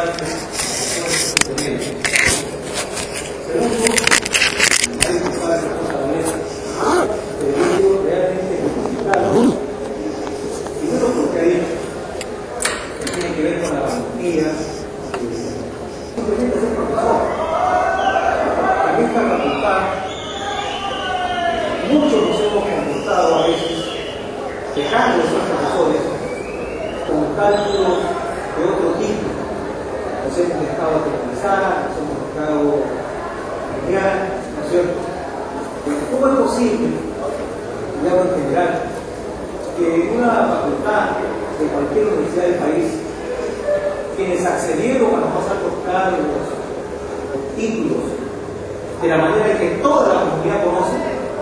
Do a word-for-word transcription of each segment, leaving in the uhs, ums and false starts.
dar entendimiento. Segundo, hay que usar esa cosa de mesa. Pero realmente justificado. Primero porque ha dicho que tiene que ver con la valentía. Simplemente ser profesor. En esta facultad, muchos nos hemos comportado a veces, dejando de ser profesores, con cálculos de otro tipo. Nos hemos dejado teorizar, nos hemos dejado crear, ¿no es cierto? ¿Cómo es posible, y hablo en general, que en una facultad de cualquier universidad del país, quienes accedieron a los más altos cargos, los títulos, de la manera que toda la comunidad conoce,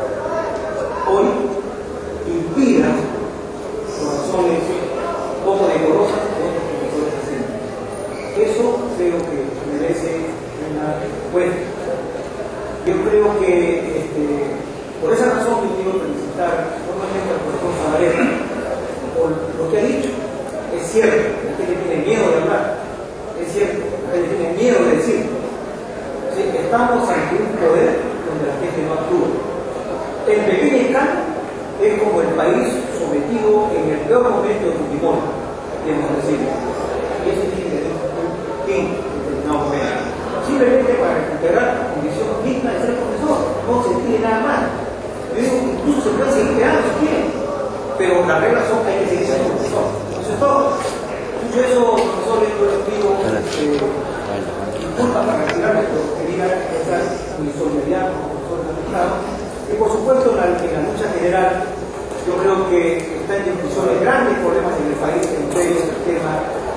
hoy impidan por razones poco decorosas de otros profesores docentes? Eso creo que merece una respuesta. Yo creo que este, por esa razón yo quiero felicitar normalmente al profesor Zabaleta por lo que ha dicho. Es cierto, la gente tiene miedo de hablar, es cierto, la gente tiene miedo de decir. ¿Sí? Estamos ante un poder donde la gente no actúa. En pequeña escala es como el país sometido en el peor momento de Fujimori, debemos decir. Y eso tiene que tener un fin determinado momento. Simplemente para recuperar la condición digna de ser profesor, no se pide nada más. Yo digo, incluso se puede seguir quedando si quieren, pero las reglas son que hay que seguir siendo profesor. Eso es todo. Dicho eso, profesores, yo les pido eh, disculpas para retirarme, pero quería expresar mi solidaridad con los profesores afectados. Y por supuesto, en la, en la lucha general, yo creo que está en discusión grandes problemas en el país, entre ellos el tema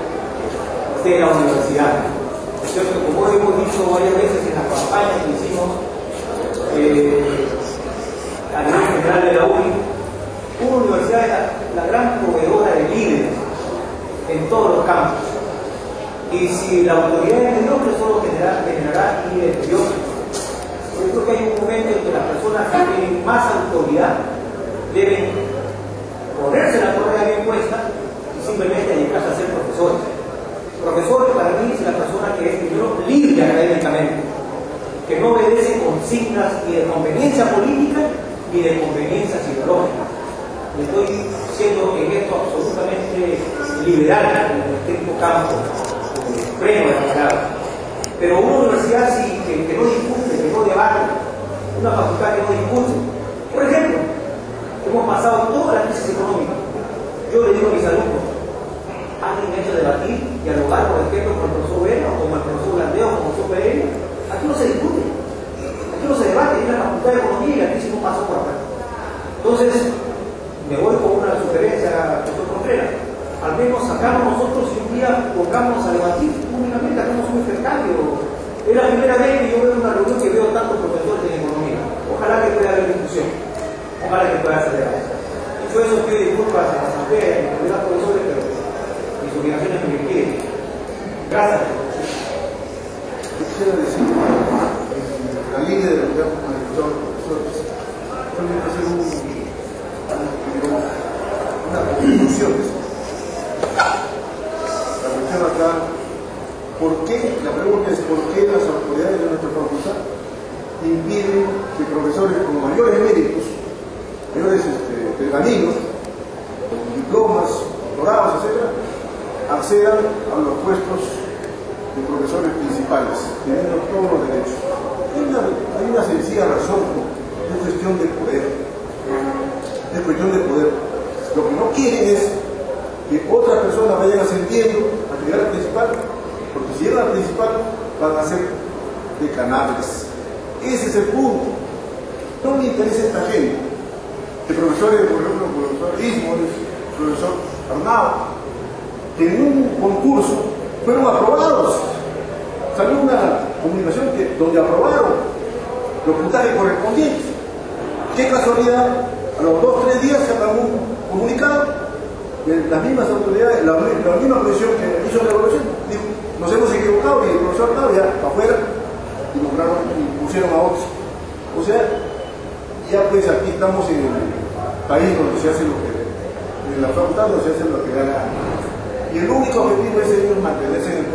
de la universidad. ¿Cierto? Como hemos dicho varias veces en las campañas que hicimos eh, a nivel general de la U N I, una universidad es la, la gran proveedora de líderes en todos los campos. Y si la autoridad es mediocre, solo generará, generará líderes mediocres. Yo creo que hay un momento en que las personas que tienen más autoridad deben ponerse la correa bien puesta y simplemente dedicarse a ser profesores. Profesor para mí es la persona que es primero libre académicamente, que no obedece consignas ni de conveniencia política ni de conveniencias ideológicas. Le estoy siendo en esto absolutamente liberal en el estricto campo pleno de la palabra. Pero una universidad sí, que, que no discute, que no debate, una facultad que no discute. Por ejemplo, hemos pasado toda la crisis económica. Yo le digo a mis alumnos, alguien ha hecho debatir, dialogar, por ejemplo, con el profesor Vera o con el profesor Landeo o con el profesor Pereira. Aquí no se discute, aquí no se debate, es la facultad de economía y la crisis no pasó por acá. Entonces, me voy con una sugerencia, profesor Contreras. Al menos sacamos nosotros y un día pongamos a debatir públicamente, hagamos un intercambio. Es la primera vez que yo veo una reunión que veo tantos profesores en economía. Ojalá que pueda haber discusión, ojalá que pueda hacer debate. Dicho eso, pido disculpas a la asamblea y a los demás profesores, pero mis obligaciones me requieren. Gracias. Yo quisiera decir, en la línea de lo que hemos manifestado los profesores, solamente hacer un, digamos, una conclusión de eso. La cuestión acá, ¿por qué? La pregunta es ¿por qué las autoridades de nuestra facultad impiden que profesores con mayores méritos, mayores este, pergaminos, con diplomas, doctorados, etcétera, accedan a los puestos de profesores principales, teniendo todos los derechos? Hay una, hay una sencilla razón, ¿no? Es cuestión de poder. Es cuestión de poder. Lo que no quieren es que otras personas vayan ascendiendo a llegar al principal, porque si llegan al principal van a ser decanables. Ese es el punto. No me interesa esta gente. El profesor, por ejemplo, el profesor Ismones, el profesor Arnau, que en un concurso fueron aprobados. Salió una comunicación que, donde aprobaron los puntajes correspondientes. Qué casualidad, a los dos o tres días se acabó un comunicado de las mismas autoridades, la, la misma comisión que hizo la evaluación, dijo, nos hemos equivocado y el profesor estaba ya afuera y nombraron y pusieron a otros. O sea, ya pues aquí estamos en el país donde se hace lo que, en la facultad donde se hace lo que da la gana. Y el único objetivo es ellos mantenerse en el poder.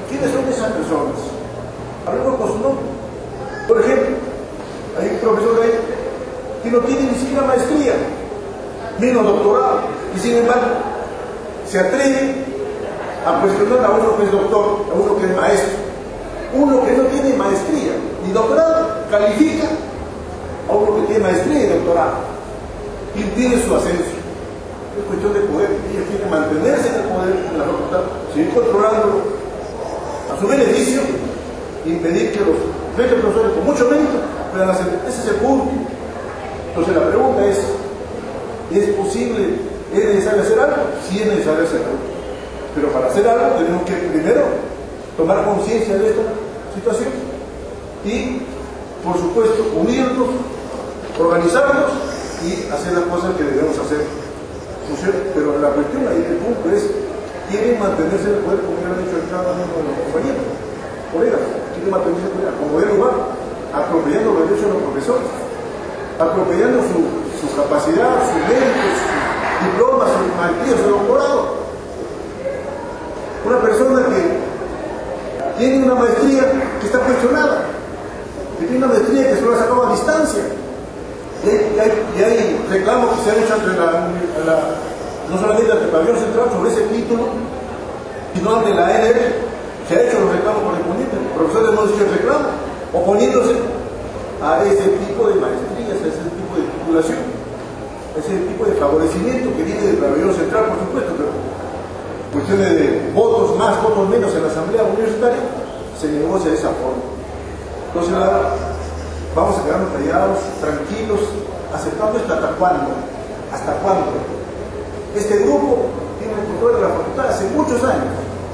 ¿Quiénes son esas personas? Hablemos con su nombre. Por ejemplo, hay un profesor ahí que no tiene ni siquiera maestría, menos doctorado, y sin embargo se atreve a cuestionar a uno que es doctor, a uno que es maestro. Uno que no tiene maestría ni doctorado califica a uno que tiene maestría y doctorado, impide su ascenso. Es cuestión de poder. Ellos tienen que mantenerse en el poder, en la facultad, seguir controlándolo a su beneficio, impedir que los veinte profesores con mucho mérito puedan hacer. Ese es el punto. Entonces la pregunta es, ¿es posible, es necesario hacer algo? Sí es necesario hacer algo. Pero para hacer algo tenemos que primero tomar conciencia de esta situación y, por supuesto, unirnos, organizarnos y hacer las cosas que debemos hacer. ¿No es cierto? Pero la cuestión ahí, el punto es, quieren mantenerse en el poder, como ya han dicho cada uno de los compañeros, colegas, quieren mantenerse en el poder, como buen lugar, atropellando los derechos de los profesores, atropellando su, su capacidad, sus méritos, sus diplomas, sus maestrías, su doctorado. Una persona que tiene una maestría que está cuestionada, que tiene una maestría que solo ha sacado a distancia. Y hay, y hay, y hay reclamos que se han hecho ante la, la, no solamente ante el pabellón central sobre ese título, sino ante la A N R. Se han hecho los reclamos correspondientes. Los profesores hemos hecho el reclamo, oponiéndose a ese tipo de maestrías, a ese tipo de titulación, a ese tipo de favorecimiento que viene del pabellón central, por supuesto, pero cuestiones de votos más, votos menos en la asamblea universitaria, se negocia de esa forma. Entonces ahora vamos a quedarnos callados, tranquilos, aceptando esto. ¿Hasta cuándo? ¿Hasta cuándo? Este grupo tiene el control de la facultad hace muchos años.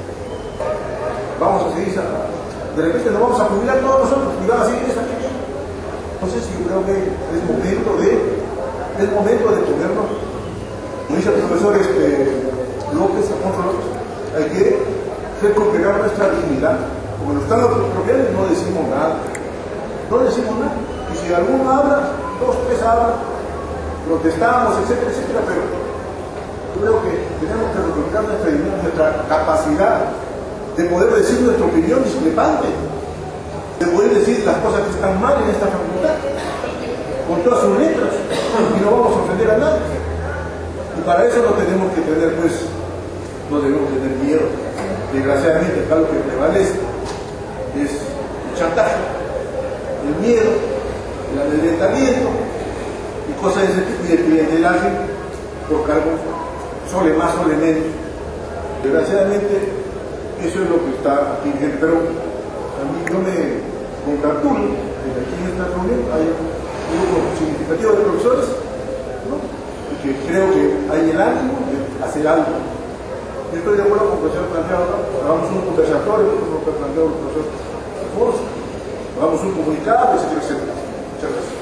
Vamos a seguir, de repente nos vamos a jubilar todos nosotros y van a seguir esa gente. Entonces yo creo que es momento de, es momento de ponernos, como dice el profesor este, López, Alfonso López, hay que recuperar nuestra dignidad. Como nos están apropiando, no decimos nada. No decimos nada. Y si alguno habla, dos, tres hablan, protestamos, etcétera, etcétera, pero yo creo que tenemos que recuperar nuestra dignidad, nuestra capacidad de poder decir nuestra opinión discrepante, de poder decir las cosas que están mal en esta facultad, con todas sus letras, y no vamos a ofender a nadie. Y para eso no tenemos que tener, pues, no debemos tener miedo. Desgraciadamente acá lo que prevalece es el chantaje, el miedo, el amedrentamiento y cosas de ese tipo, y el clientelaje por cargos sole más, sole menos. Desgraciadamente eso es lo que está aquí, pero a mí yo me congratulo de que aquí en esta reunión hay un grupo significativo de profesores, ¿no? Y que creo que hay el ánimo de hacer algo. Yo estoy de acuerdo con el profesor planteado, hagamos un conversatorio, como lo que ha planteado el profesor Alfonso, hagamos un comunicado, etcétera, etcétera. Muchas gracias.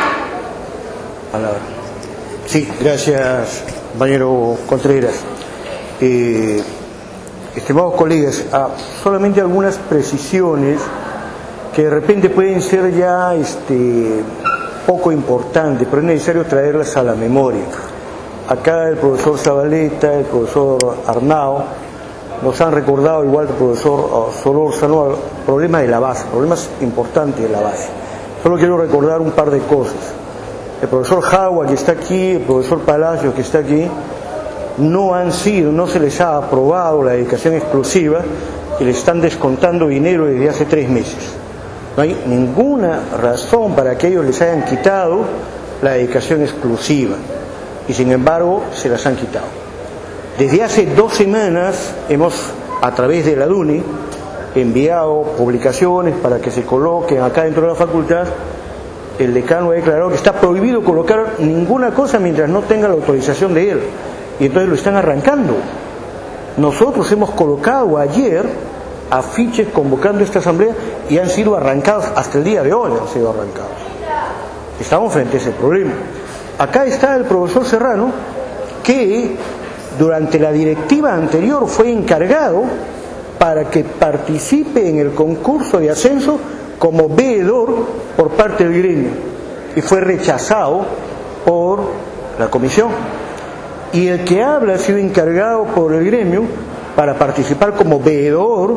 Palabra. Sí, gracias, compañero Contreras. Eh, estimados colegas, ah, solamente algunas precisiones que de repente pueden ser ya este, poco importantes, pero es necesario traerlas a la memoria. Acá el profesor Zabaleta, el profesor Arnao, nos han recordado, igual que el profesor Solórzano, problemas de la base, problemas importantes de la base. Solo quiero recordar un par de cosas. El profesor Jagua, que está aquí, el profesor Palacios, que está aquí, no han sido, no se les ha aprobado la dedicación exclusiva y les están descontando dinero desde hace tres meses. No hay ninguna razón para que ellos les hayan quitado la dedicación exclusiva y sin embargo se las han quitado. Desde hace dos semanas hemos, a través de la DUNI, enviado publicaciones para que se coloquen acá dentro de la facultad. El decano ha declarado que está prohibido colocar ninguna cosa mientras no tenga la autorización de él. Y entonces lo están arrancando. Nosotros hemos colocado ayer afiches convocando esta asamblea y han sido arrancados, hasta el día de hoy han sido arrancados. Estamos frente a ese problema. Acá está el profesor Serrano, que durante la directiva anterior fue encargado para que participe en el concurso de ascenso como veedor por parte del gremio y fue rechazado por la comisión. Y el que habla ha sido encargado por el gremio para participar como veedor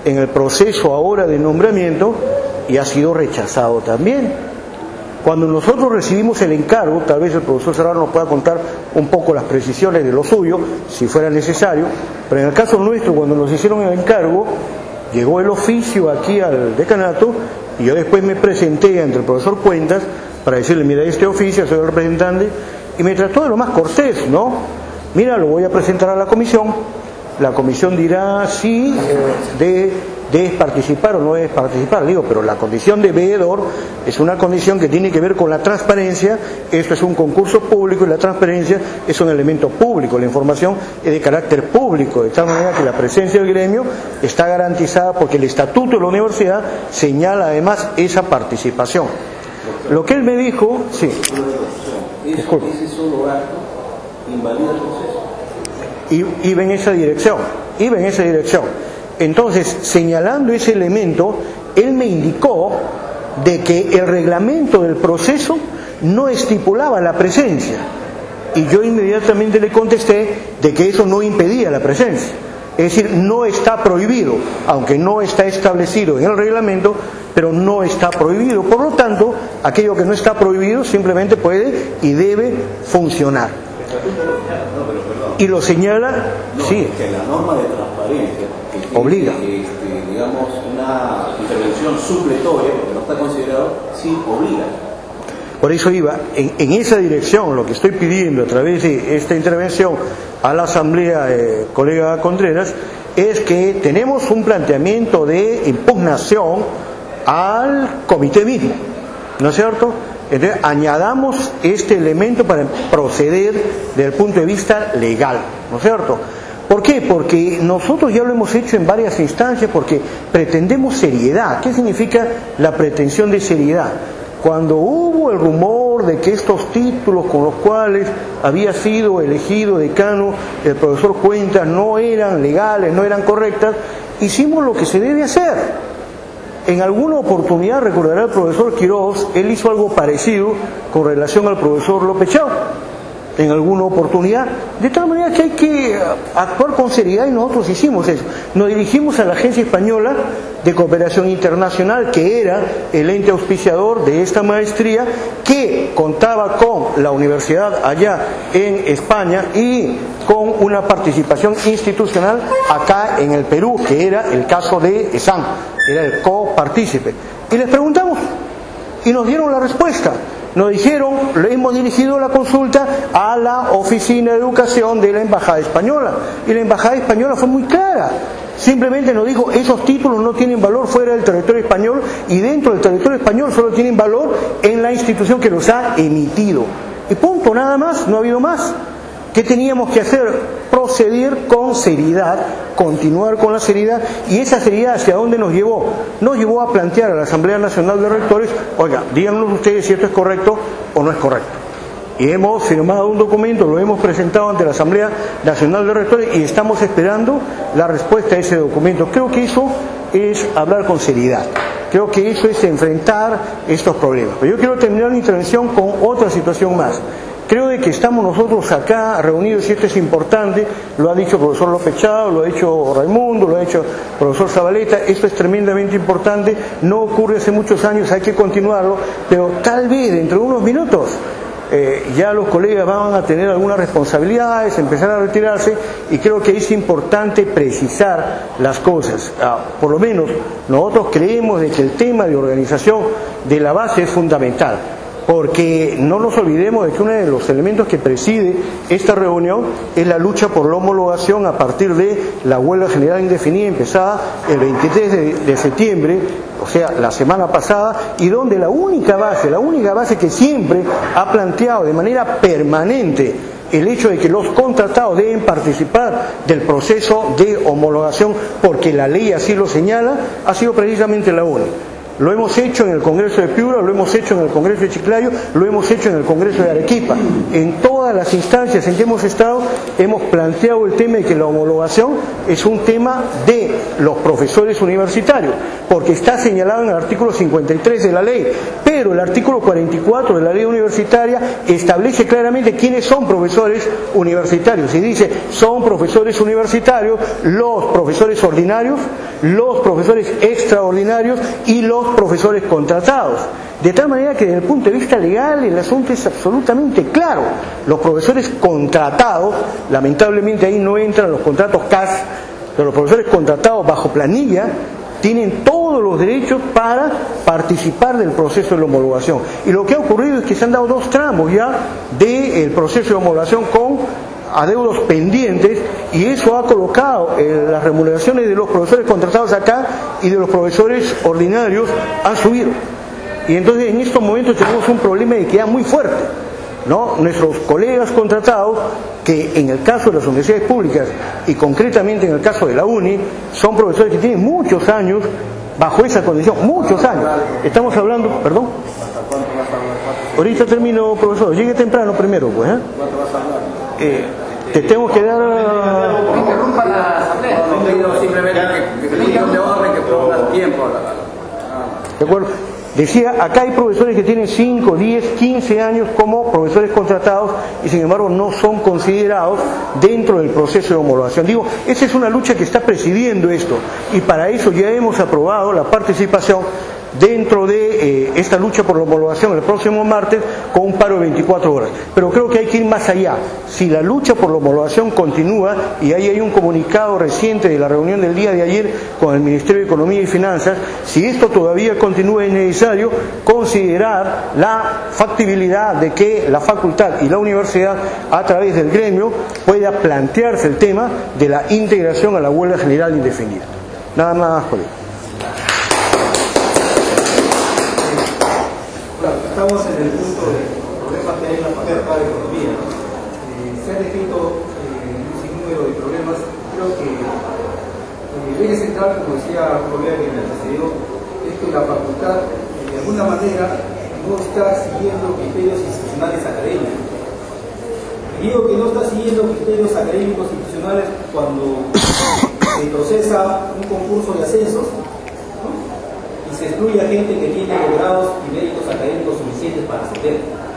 en el proceso ahora de nombramiento y ha sido rechazado también. Cuando nosotros recibimos el encargo, tal vez el profesor Serrano nos pueda contar un poco las precisiones de lo suyo, si fuera necesario, pero en el caso nuestro, cuando nos hicieron el encargo, llegó el oficio aquí al decanato y yo después me presenté ante el profesor Cuentas para decirle, mira, este oficio, soy el representante, y me trató de lo más cortés, ¿no? Mira, lo voy a presentar a la comisión, la comisión dirá si eh, de, debes participar o no debes participar. Digo, pero la condición de veedor es una condición que tiene que ver con la transparencia. Esto es un concurso público y la transparencia es un elemento público. La información es de carácter público, de tal manera que la presencia del gremio está garantizada porque el estatuto de la universidad señala además esa participación. Lo que él me dijo, sí. Disculpe. Ese solo acto invalida el proceso. Y, iba en esa dirección, iba en esa dirección. Entonces, señalando ese elemento, él me indicó de que el reglamento del proceso no estipulaba la presencia. Y yo inmediatamente le contesté de que eso no impedía la presencia. Es decir, no está prohibido, aunque no está establecido en el reglamento, pero no está prohibido. Por lo tanto, aquello que no está prohibido simplemente puede y debe funcionar. Y lo señala, no, sí. Que la norma de transparencia que obliga. Tiene, este, digamos, una intervención supletoria, porque no está considerado, sí obliga. Por eso iba en, en esa dirección. Lo que estoy pidiendo a través de esta intervención a la Asamblea, eh, colega Contreras, es que tenemos un planteamiento de impugnación al comité mismo, ¿no es cierto? Entonces, añadamos este elemento para proceder desde el punto de vista legal, ¿no es cierto? ¿Por qué? Porque nosotros ya lo hemos hecho en varias instancias, porque pretendemos seriedad. ¿Qué significa la pretensión de seriedad? Cuando hubo el rumor de que estos títulos con los cuales había sido elegido decano el profesor Cuentas no eran legales, no eran correctas, hicimos lo que se debe hacer. En alguna oportunidad, recordará el profesor Quiroz, él hizo algo parecido con relación al profesor López Chao, en alguna oportunidad, de tal manera que hay que actuar con seriedad, y nosotros hicimos eso. Nos dirigimos a la Agencia Española de Cooperación Internacional, que era el ente auspiciador de esta maestría, que contaba con la universidad allá en España y con una participación institucional acá en el Perú, que era el caso de ESAN, era el copartícipe. Y les preguntamos, y nos dieron la respuesta. Nos dijeron, le hemos dirigido la consulta a la Oficina de Educación de la Embajada Española. Y la Embajada Española fue muy clara. Simplemente nos dijo, esos títulos no tienen valor fuera del territorio español y dentro del territorio español solo tienen valor en la institución que los ha emitido. Y punto, nada más, no ha habido más. ¿Qué teníamos que hacer? Proceder con seriedad, continuar con la seriedad. ¿Y esa seriedad hacia dónde nos llevó? Nos llevó a plantear a la Asamblea Nacional de Rectores, oiga, díganos ustedes si esto es correcto o no es correcto. Y hemos firmado un documento, lo hemos presentado ante la Asamblea Nacional de Rectores y estamos esperando la respuesta a ese documento. Creo que eso es hablar con seriedad. Creo que eso es enfrentar estos problemas. Pero yo quiero terminar mi intervención con otra situación más. Creo de que estamos nosotros acá reunidos, y esto es importante, lo ha dicho el profesor López Chao, lo ha dicho Raimundo, lo ha dicho el profesor Zabaleta, esto es tremendamente importante, no ocurre hace muchos años, hay que continuarlo, pero tal vez dentro de unos minutos eh, ya los colegas van a tener algunas responsabilidades, empezar a retirarse, y creo que es importante precisar las cosas. Ah, por lo menos nosotros creemos de que el tema de organización de la base es fundamental. Porque no nos olvidemos de que uno de los elementos que preside esta reunión es la lucha por la homologación a partir de la huelga general indefinida empezada el veintitrés de septiembre, o sea, la semana pasada, y donde la única base, la única base que siempre ha planteado de manera permanente el hecho de que los contratados deben participar del proceso de homologación porque la ley así lo señala, ha sido precisamente la única. Lo hemos hecho en el Congreso de Piura, lo hemos hecho en el Congreso de Chiclayo, lo hemos hecho en el Congreso de Arequipa. En todas las instancias en que hemos estado, hemos planteado el tema de que la homologación es un tema de los profesores universitarios, porque está señalado en el artículo cincuenta y tres de la ley, pero el artículo cuarenta y cuatro de la ley universitaria establece claramente quiénes son profesores universitarios, y dice, son profesores universitarios los profesores ordinarios, los profesores extraordinarios y los profesores contratados. De tal manera que desde el punto de vista legal el asunto es absolutamente claro. Los profesores contratados, lamentablemente ahí no entran los contratos C A S, pero los profesores contratados bajo planilla tienen todos los derechos para participar del proceso de la homologación. Y lo que ha ocurrido es que se han dado dos tramos ya del proceso de homologación con adeudos pendientes, y eso ha colocado eh, las remuneraciones de los profesores contratados acá y de los profesores ordinarios han subido. Y entonces en estos momentos tenemos un problema de equidad muy fuerte, ¿no? Nuestros colegas contratados, que en el caso de las universidades públicas y concretamente en el caso de la UNI, son profesores que tienen muchos años bajo esa condición, muchos años. Estamos hablando, perdón. Ahorita termino, profesor. Llegue temprano primero, pues. ¿eh? Eh, te tengo que dar. No interrumpa la asamblea. No pido simplemente que se diga de orden que ponga tiempo. De acuerdo. Decía, acá hay profesores que tienen cinco, diez, quince años como profesores contratados y sin embargo no son considerados dentro del proceso de homologación. Digo, esa es una lucha que está presidiendo esto y para eso ya hemos aprobado la participación dentro de eh, esta lucha por la homologación el próximo martes con un paro de veinticuatro horas. Pero creo que hay que ir más allá. Si la lucha por la homologación continúa, y ahí hay un comunicado reciente de la reunión del día de ayer con el Ministerio de Economía y Finanzas, si esto todavía continúa es necesario considerar la factibilidad de que la facultad y la universidad a través del gremio pueda plantearse el tema de la integración a la huelga general indefinida. Nada más, colega. Estamos en el punto de problemas que hay en la facultad de economía. Eh, se han descrito eh, un sinnúmero de problemas. Creo que eh, el eje central, como decía un colega que me antecedió, es que la facultad eh, de alguna manera no está siguiendo criterios institucionales académicos. Digo que no está siguiendo criterios académicos institucionales cuando se procesa un concurso de ascensos, ¿no? Y se excluye a gente que tiene grados y méritos académicos suficientes para ascender.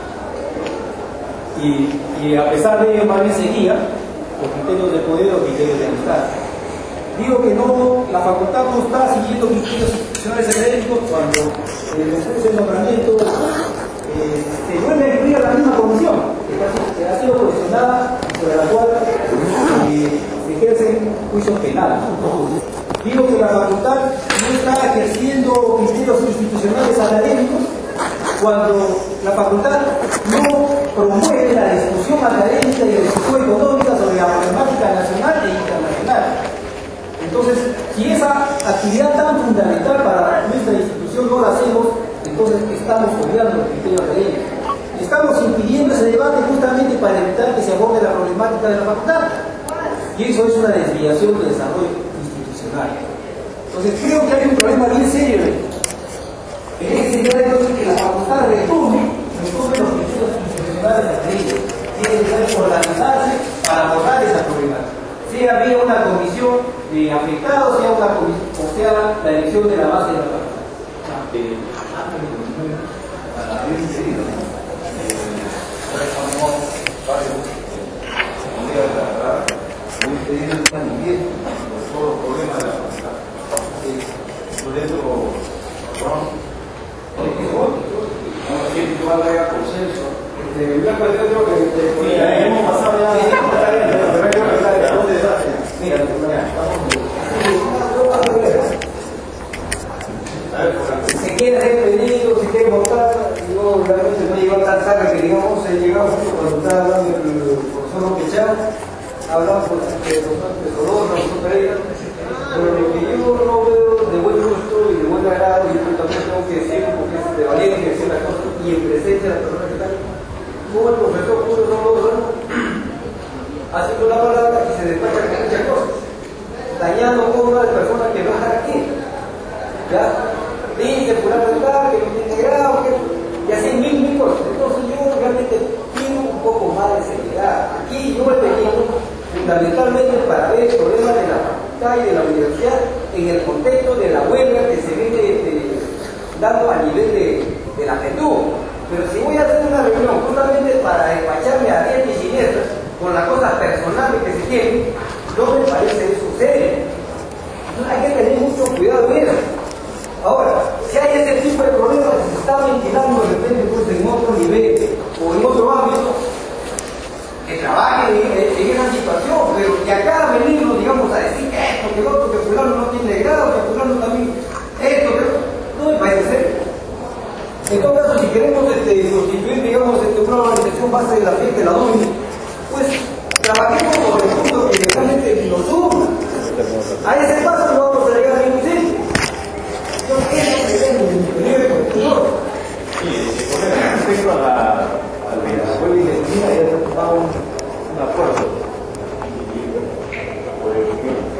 Y, y a pesar de ello, más bien seguía los criterios de poder o criterios de amistad. Digo que no, la facultad no está siguiendo criterios institucionales académicos cuando en el proceso de nombramiento eh, se vuelve a incluir a la misma comisión que ha sido posicionada sobre la cual eh, se ejercen juicios penales. Digo que la facultad no está ejerciendo criterios institucionales académicos cuando la facultad no promueve la discusión académica y la discusión económica sobre la problemática nacional e internacional. Entonces, si esa actividad tan fundamental para nuestra institución no la hacemos, entonces estamos obviando el criterio académico. Estamos impidiendo ese debate justamente para evitar que se aborde la problemática de la facultad. Y eso es una desviación del desarrollo institucional. Entonces, creo que hay un problema bien serio. En ese sentido, entonces, que la facultad retome, retome los criterios institucionales académicos. Tiene que ser organizarse para abordar esa problemática. Sea vía una comisión de afectados, sea una comisión, o sea la elección de la base de la facultad. Eh, antes de continuar, había un pedido, ¿no? Reformó varios, se podría tratar un pedido de manifiesto por todos los problemas de la facultad. Por eso, ¿no? No sé si igual haya consenso. Blanco, yo creo que mira, hemos pasado ya. Mira, se quiere hacer pedido, se quiere votar, yo realmente no he llegado tan tarde que digamos, he llegado justo cuando estaba hablando el profesor López, hablamos con el profesor Tesoro, el profesor Pereira, pero lo que yo no veo de buen gusto y de buen agrado, y yo también tengo que decirlo porque es de valiente que decir las cosas y en presencia de las personas que están, como el profesor puso no lo bueno, haciendo la palabra y se despacha con muchas cosas, dañando a una de las personas que no están aquí. ¿Ya? Tiene que curar el lugar, que no tiene grado, que... y así mil, mil cosas. Entonces yo realmente pido un poco más de seriedad. Aquí yo he venido fundamentalmente para ver el problema de la facultad y de la universidad en el contexto de la huelga que se viene de, dando a nivel de, de la P T U. Pero si voy a hacer una reunión justamente para despacharme a diez y siniestras con las cosas personales que se tienen, no me parece eso serio. Hay que tener mucho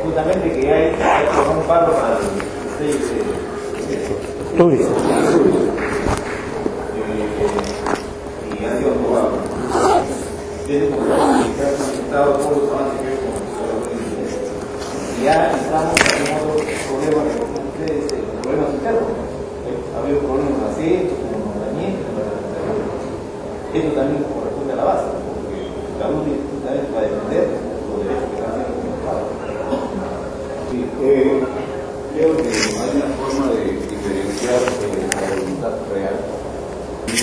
justamente que hay, hay un paro para el estudio. Y ha sido aprobado. Tiene como que ha presentado todos los avances que hay con el y ya estamos en otros problemas, ustedes, problemas internos. Ha habido problemas de acceso, como nombramiento, esto también corresponde a la base, porque la U N I justamente va a defender los derechos que están siendo comunicados. Sí, eh, creo que hay una forma de diferenciar eh, la voluntad real y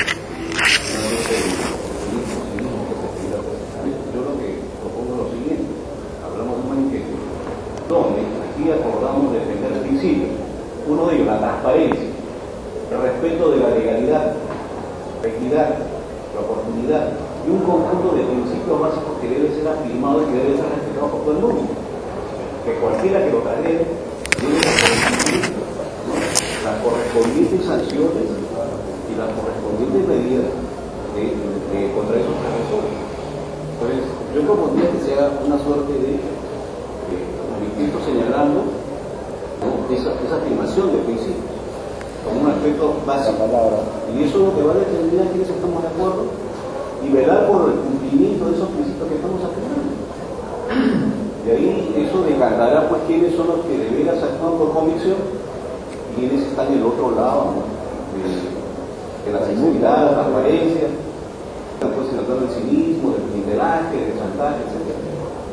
yo lo que propongo es lo siguiente: hablamos de un manifiesto donde aquí acordamos defender principios. Uno de ellos, la transparencia, el respeto de la legalidad, la equidad, la oportunidad y un conjunto de principios básicos que deben ser afirmados y que deben ser respetados por todo el mundo. Que cualquiera que lo transgrede debe cumplir las correspondientes sanciones y las correspondientes medidas de, de, contra esos transgresores. Entonces, yo propondría que sea una suerte de, de manifiesto señalando, ¿no?, esa, esa afirmación de principios como un aspecto básico. Y eso es lo que va a determinar quiénes estamos de acuerdo y velar por el cumplimiento de esos principios que estamos afirmando. De ahí eso decantará pues quiénes son los que de veras actúan por convicción y quiénes están del otro lado, ¿no?, de, de la seguridad, la transparencia, pues se trata del cinismo, del blindaje, del chantaje, etcétera.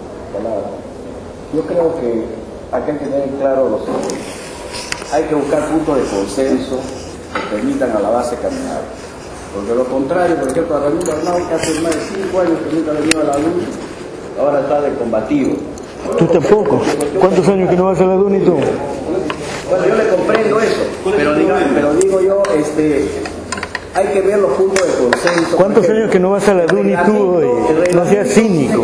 Yo creo que hay que tener claro lo siguiente: hay que buscar puntos de consenso que permitan a la base caminar. Porque lo contrario, por ejemplo, a Raimundo Arnau, que hace más de cinco años que nunca le dio a la luz, ahora está de combativo. Tú tampoco. ¿Cuántos años que no vas a la D U N y tú? Bueno, yo le comprendo eso, pero, diga, pero digo yo, este, hay que ver los puntos de consenso. ¿Cuántos años que no vas a la D U N y tú, oye? No seas cínico.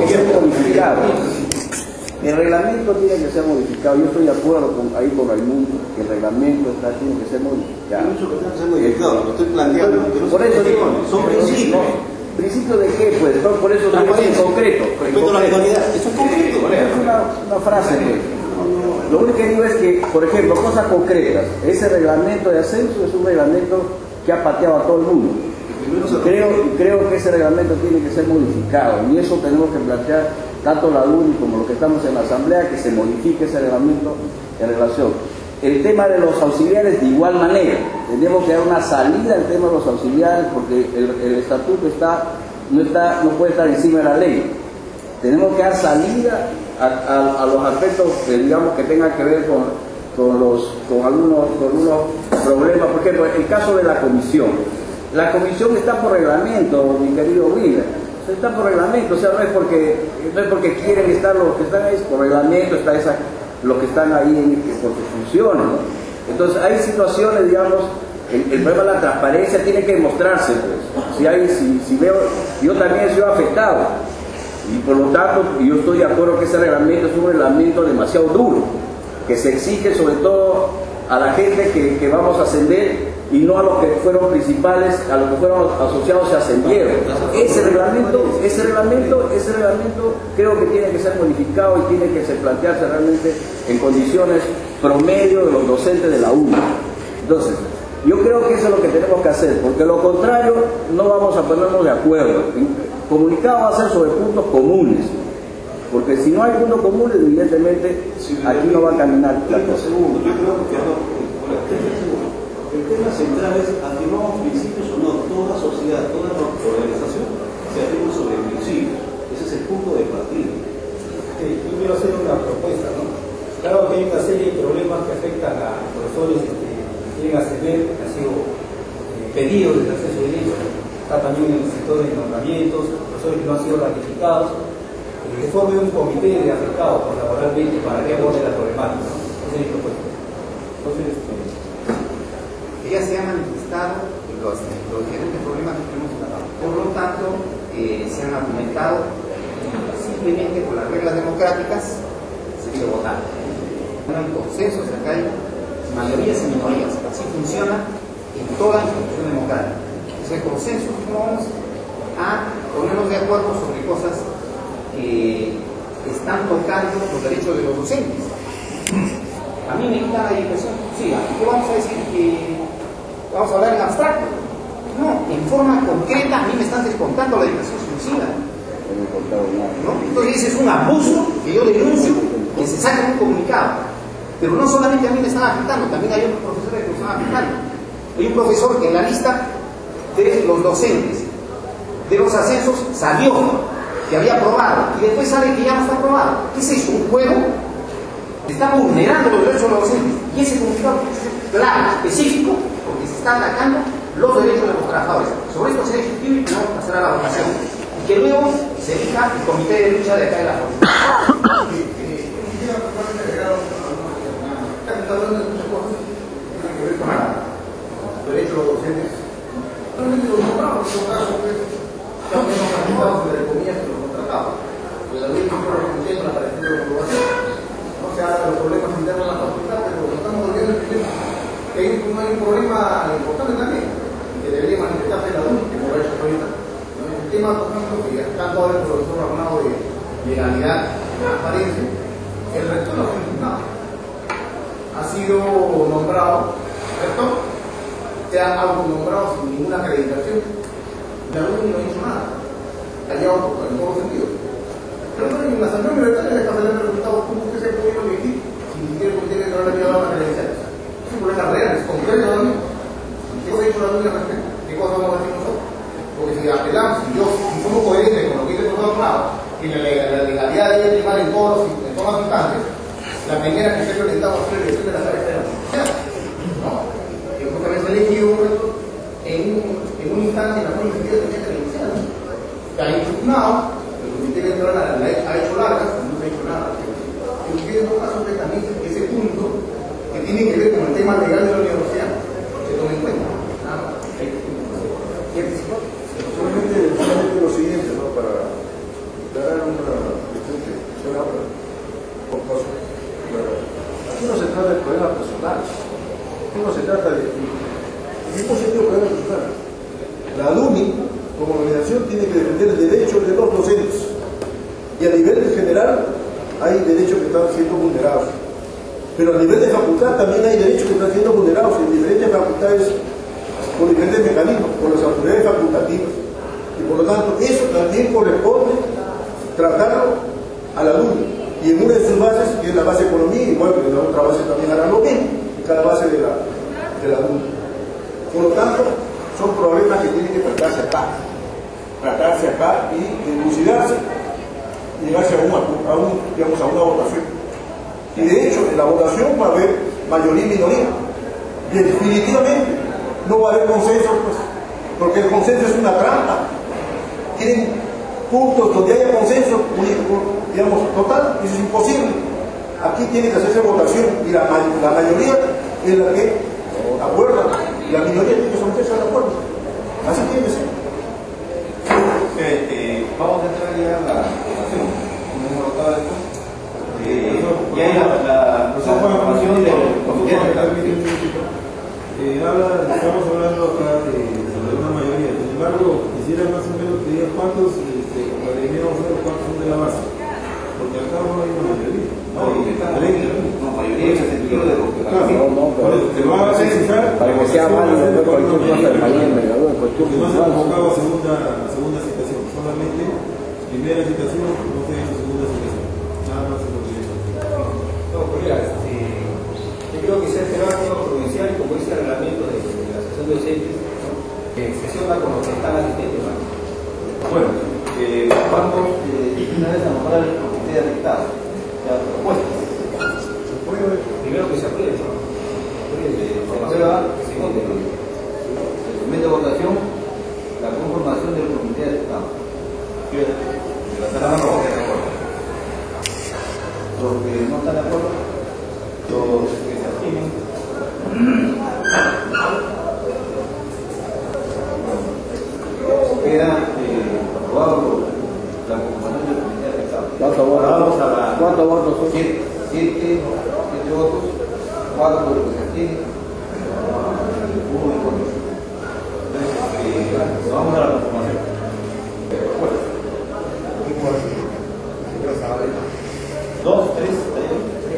El reglamento tiene que ser modificado. Yo estoy de acuerdo con, ahí con Raimundo, que el reglamento está, tiene que ser modificado. Hay mucho que tiene que ser modificado, lo estoy planteando. Por eso digo, son principios. ¿Principios de qué? Pues por eso es en concreto. Respeto a la legalidad, eso es concreto. Es una, una frase. Pues. Lo único que digo es que, por ejemplo, cosas concretas. Ese reglamento de ascenso es un reglamento que ha pateado a todo el mundo. Creo, creo que ese reglamento tiene que ser modificado y eso tenemos que plantear tanto la U N I como lo que estamos en la Asamblea, que se modifique ese reglamento en relación. El tema de los auxiliares de igual manera, tenemos que dar una salida al tema de los auxiliares porque el, el estatuto está, no, está, no puede estar encima de la ley. Tenemos que dar salida a, a, a los aspectos que, digamos, que tengan que ver con, con, los, con, algunos, con algunos problemas. Por ejemplo, el caso de la comisión. La comisión está por reglamento, mi querido Willer. Está por reglamento, o sea, no es porque, no es porque quieren estar los que están ahí, es por reglamento, está esa, los que están ahí por sus funciones, ¿no? Entonces hay situaciones, digamos, el, el problema de la transparencia tiene que demostrarse, pues. Si hay, si, si veo, yo también he sido afectado, y por lo tanto yo estoy de acuerdo que ese reglamento es un reglamento demasiado duro, que se exige sobre todo a la gente que, que vamos a ascender y no a los que fueron principales, a los que fueron asociados se ascendieron. Ese reglamento, ese reglamento, ese reglamento creo que tiene que ser modificado y tiene que ser plantearse realmente en condiciones promedio de los docentes de la U N I. Entonces, yo creo que eso es lo que tenemos que hacer, porque lo contrario no vamos a ponernos de acuerdo. Comunicado va a ser sobre puntos comunes, porque si no hay puntos comunes, evidentemente aquí no va a caminar la cosa. Segundo, yo creo que no. El tema central es, ¿afirmamos principios o no? Toda sociedad, toda organización se afirma sobre principios. Ese es el punto de partida. Sí, yo quiero hacer una propuesta, ¿no? Claro que hay una serie de problemas que afectan a profesores que quieren ascender, que han sido eh, pedidos desde el acceso directo. Está también en el sector de nombramientos, profesores que no han sido ratificados, que se forme un comité de afectados laboralmente para que aborde la problemática, ¿no? Esa es mi propuesta. Entonces, ya se han manifestado los, los diferentes problemas que tenemos tratado. Por lo tanto, eh, se han argumentado simplemente por las reglas democráticas se debe votar. No hay consensos, acá hay mayorías y minorías. Así funciona en toda institución democrática. O sea, consensos, no vamos a ponernos de acuerdo sobre cosas que están tocando los derechos de los docentes. A mí me quita la impresión, sí, ¿qué vamos a decir? Que vamos a hablar en abstracto. No, en forma concreta a mí me están descontando la educación exclusiva. ¿No? Entonces ese es un abuso que yo denuncio, que se saca en un comunicado. Pero no solamente a mí me están afectando, también hay otros profesores que me están afectando. Hay un profesor que en la lista de los docentes de los ascensos salió que había aprobado y después sale que ya no está aprobado. ¿Qué es eso? Un juego. Está vulnerando los derechos de los docentes. Y ese comunicado es claro, específico, porque se está atacando los derechos de los trabajadores. Sobre esto se discutió y tenemos que pasar a la votación. Y que luego se elija el comité de lucha de acá de la Junta. Derecho a los docentes. Realmente los nombrados, en todo caso, pues, ya menos participados de la comillas que los contratados. Pues la ley no fue reconociendo la parecer de la aprobación. No se habla de los problemas internos de la facultad, pero lo que estamos volviendo es que hay un, hay un problema importante también, que debería manifestarse la luz, que no lo ha hecho ahorita. El tema, por ejemplo, que ya tanto habla el profesor Ramonado de legalidad, transparencia, el rector no fue impugnado. Ha sido nombrado rector, se ha autonombrado sin ninguna acreditación. La U N I no ha hecho nada. Ha llevado en todos los sentidos. Pero no, en la asamblea universitaria de pasar el resultado, ¿cómo que se ha podido elegir si ni siquiera contiene que no le había dado la credencial? Es un problema real, es concreto también. ¿Qué ha hecho la U N I al respecto? ¿Qué cosa vamos a decir nosotros? Porque si apelamos, si, yo, si somos coherentes con lo que dice el profesor Ramonado, que la, la legalidad debe primar en todos los en todas las instancias, la primera que se ha violentado es la elección de la sala externa. ¿No? Yo creo que habéis elegido en, en una instancia en la cual el sentido tenía que renunciar. Que ha impugnado, el comité electoral la, la ha hecho larga, no se ha hecho nada. Yo quiero en todo caso que también ese punto que tiene que ver con el tema legal de la universidad se tome en cuenta. Nada más. Solamente, solamente lo siguiente, ¿no? Para dar una cuestión que se habla por paso. Aquí no se trata de problemas personales. Aquí no se trata de. En ningún sentido de problemas personales. La U N I, como organización, tiene que defender el derecho de los docentes. Y a nivel general, hay derechos que están siendo vulnerados. Pero a nivel de facultad también hay derechos que están siendo vulnerados en diferentes facultades por diferentes mecanismos, por las autoridades facultativas. Y por lo tanto, eso también corresponde tratarlo a la U N I. Y en una de sus bases, que es la base economía, igual que en la otra base también hará lo mismo, en cada base de la, de la U N I. Por lo tanto, son problemas que tienen que tratarse acá. Tratarse acá y elucidarse y llegarse a, un, a, un, digamos, a una votación. Y de hecho, en la votación va a haber mayoría y minoría. Y definitivamente no va a haber consenso, pues, porque el consenso es una trampa. Tienen puntos donde haya consenso, digamos, total, eso es imposible. Aquí tiene que hacerse votación y la, la mayoría es la que acuerda y la minoría tiene que someterse al acuerdo. Así tiene que ser. Okay, eh, vamos a entrar ya a la votación. Como hemos notado esto, eh, ya hay la, la, la formación del comité de Eh, habla, estamos hablando acá de, sobre una mayoría, sin embargo, quisiera más o menos que diga cuántos, este, para definir cuántos son de la base, porque acá no hay una mayoría. No, no, mayoría en el sentido de lo que claro, no, no, pero se va a precisar para que sea válido cualquier cosa del país, porque no se ha convocado a segunda, a segunda citación, solamente primera citación, no se ha hecho segunda citación, nada más se lo que no, pues mira, este, yo creo que se ha esperado todo provincial, como dice el reglamento de, de la asociación de docentes, ¿no? Que sesiona con los que están asistentes, ¿no? bueno, eh, vamos eh, una vez a nombrar el comité de afectados, o sea, propuestas. Primero que se apruebe, ¿no? Se aprueba, segundo, se somete a votación la conformación del comité de afectados. De la sala no está de acuerdo. Los que no están de acuerdo, los que se abstienen. Queda eh, aprobado la conformación del comité de afectados. ¿Cuántos votos? Vamos a la ¿Cuántos votos son? siete, siete, siete votos, cuatro por los que se abstienen, uno en contra. Entonces, eh, vamos a la conformación. Bueno. Dos, tres, tres.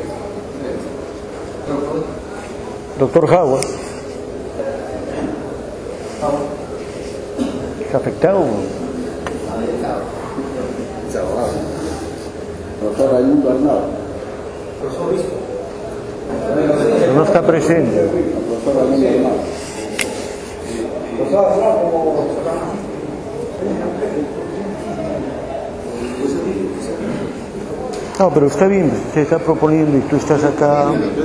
Doctor Howard. ¿Está afectado? Doctor Raimundo Arnau. Profesor Visto. Pero no está presente. Profesor Raimundo Arnau. Profesor Arnau, como No, pero está bien, usted está proponiendo y tú estás acá.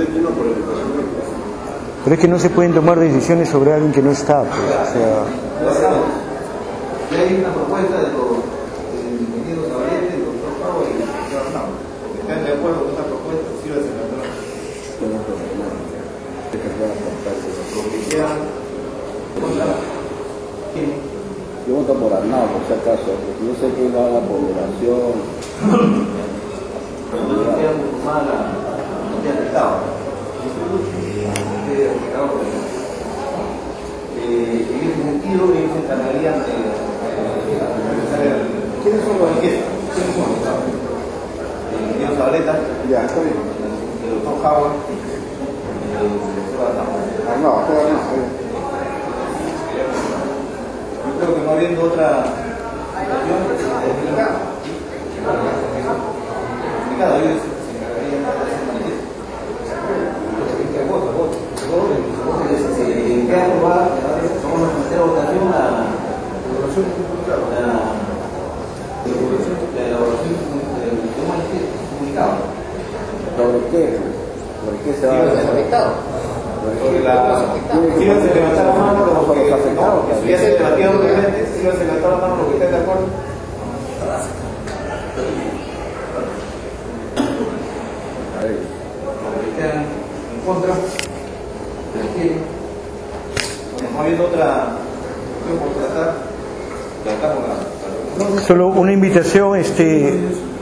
Pero es que no se pueden tomar decisiones sobre alguien que no está, pues, o sea. Ya hay una propuesta de los ingeniero Zabaleta, el doctor Pau y el doctor Arnau. Porque están de acuerdo con esta propuesta, sí va a ser natural. Lo que quieran. Yo voto por Arnau, por si acaso, porque yo sé que va a la ponderación. Pero no queda conformada la no queda afectado. Eh, en ese sentido, ellos se encargarían de realizar. ¿Quiénes son los inquietos? ¿Quiénes son los el ingeniero Zabaleta, Ya, está bien. el doctor Howard, el profesor Arnau? Ah, no, está bien, está bien. Yo creo que no habiendo otra situación, es delicado. Delicado, ellos se encargarían de hacer manifiesto. Se queda aprobada, vamos a someter a votación la elaboración de un manifiesto comunicado. ¿Sobre qué? ¿Sobre qué se va a afectado. Porque la si no se levanta la mano los que no, que si ya se debatieron realmente, si no se levanta la mano los que estén de acuerdo. A ver. Los que estén en contra, no habiendo otra opción por tratar, tratamos la. Solo una invitación, este.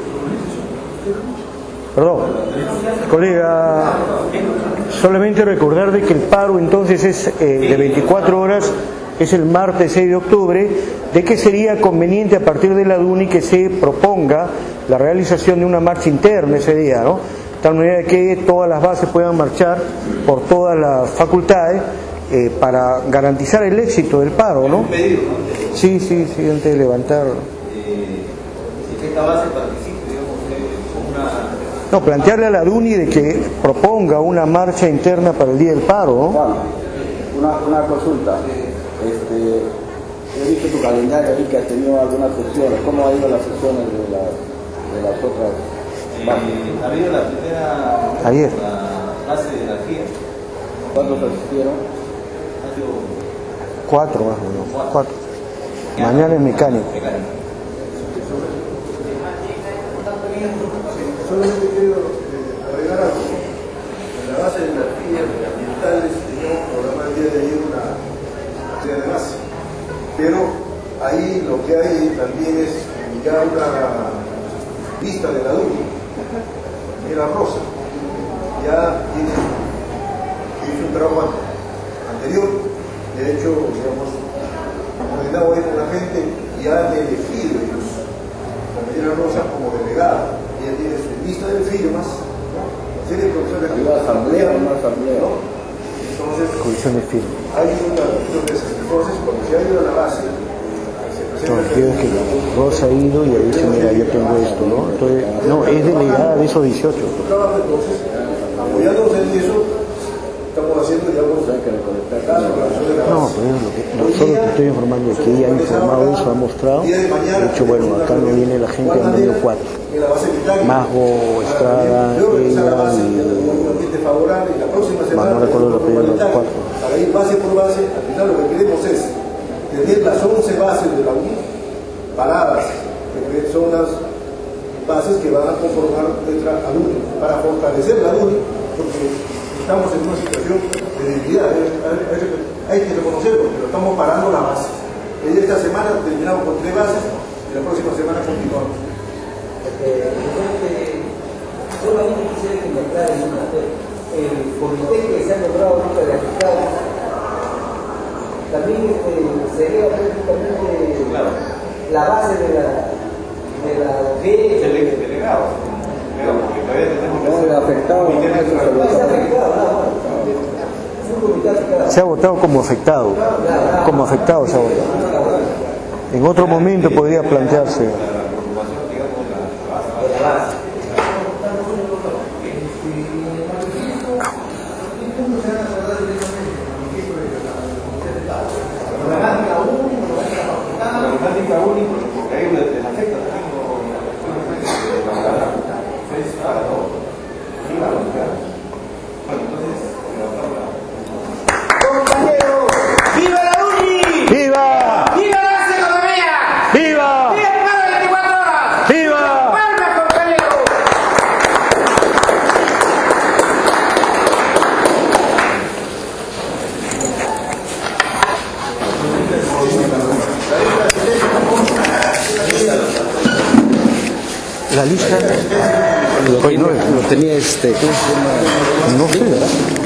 Perdón, colega, solamente recordar de que el paro entonces es eh, de veinticuatro horas, es el martes seis de octubre, de que sería conveniente a partir de la DUNI que se proponga la realización de una marcha interna ese día, ¿no? De tal manera que todas las bases puedan marchar por todas las facultades eh, para garantizar el éxito del paro, ¿no? Sí, sí, sí, antes de levantar. Eh, si esta base participe, digamos, eh, con una. No, plantearle a la DUNI de que proponga una marcha interna para el día del paro, ¿no? Juan, una, una consulta. Este, he visto tu calendario ahí que has tenido algunas sesiones. ¿Cómo ha ido las sesiones de, la, de las otras bases? Eh, ha habido la primera. Ayer. La base de energía. ¿Cuántos asistieron? Ha sido Cuatro más o menos. Cuatro. Mañana es mecánico. Solamente quiero eh, agregar algo. En la base de energías ambientales teníamos programado el día de ayer una actividad de base. Pero ahí lo que hay también es ya una lista de la DUNI. Era Rosa. Ya tiene hizo un trabajo anterior. De hecho, digamos, coordinado ahí con la gente y han elegido ellos la compañera Rosa como delegada. Ella tiene su lista de firmas, ¿no? Serie de profesores que ¿Una asamblea o no asamblea? ¿no? Entonces, Comisión de firma. hay una cuestión de esas. Entonces, cuando se ha ido a la base, se Entonces, presenta es que Rosa ha ido y ha dicho, mira, yo tengo esto, ¿no? Entonces, no, es delegada de esos dieciocho. trabajo, entonces, apoyándonos en eso, estamos haciendo, digamos, Hay que recolectar caso a la acción de la No, base. pero es lo que, no, solo te estoy informando de que ella ha informado eso, ha mostrado. De hecho, bueno, acá no viene la gente, han venido cuatro. En la base británica, Mago, Estrada, yo organizar la base, ella ya tengo un ambiente favorable, y la próxima semana, no recuerdo el apellido de los cuatro. para ir base por base, al final lo que queremos es tener las once bases de la U N I paradas, que son las bases que van a conformar nuestra alumna, para fortalecer la U N I, porque estamos en una situación de debilidad, hay, hay, hay que reconocerlo, pero estamos parando la base. Esta semana terminamos con tres bases y la próxima semana continuamos. Eh, solamente quisiera que me aclaren una cosa. El comité que se ha nombrado ahorita de fiscales también este, sería prácticamente claro. la base de la de la de Delegado. Delegado. todavía tenemos No, el afectado no es eso, se vota. Se ha votado como afectado, como afectado se ha votado. En otro momento podría plantearse. problemática única, porque ahí les afecta también para todos. Bueno, entonces, compañeros, ¡viva la UNI! ¡Viva! ¡Viva la base de economía! ¡Viva! ¡Viva el paro de veinticuatro horas! ¡Viva! ¡Palmas, compañeros! La lista Lo tenía, lo tenía este, ¿cómo se llama? no sé, ¿verdad?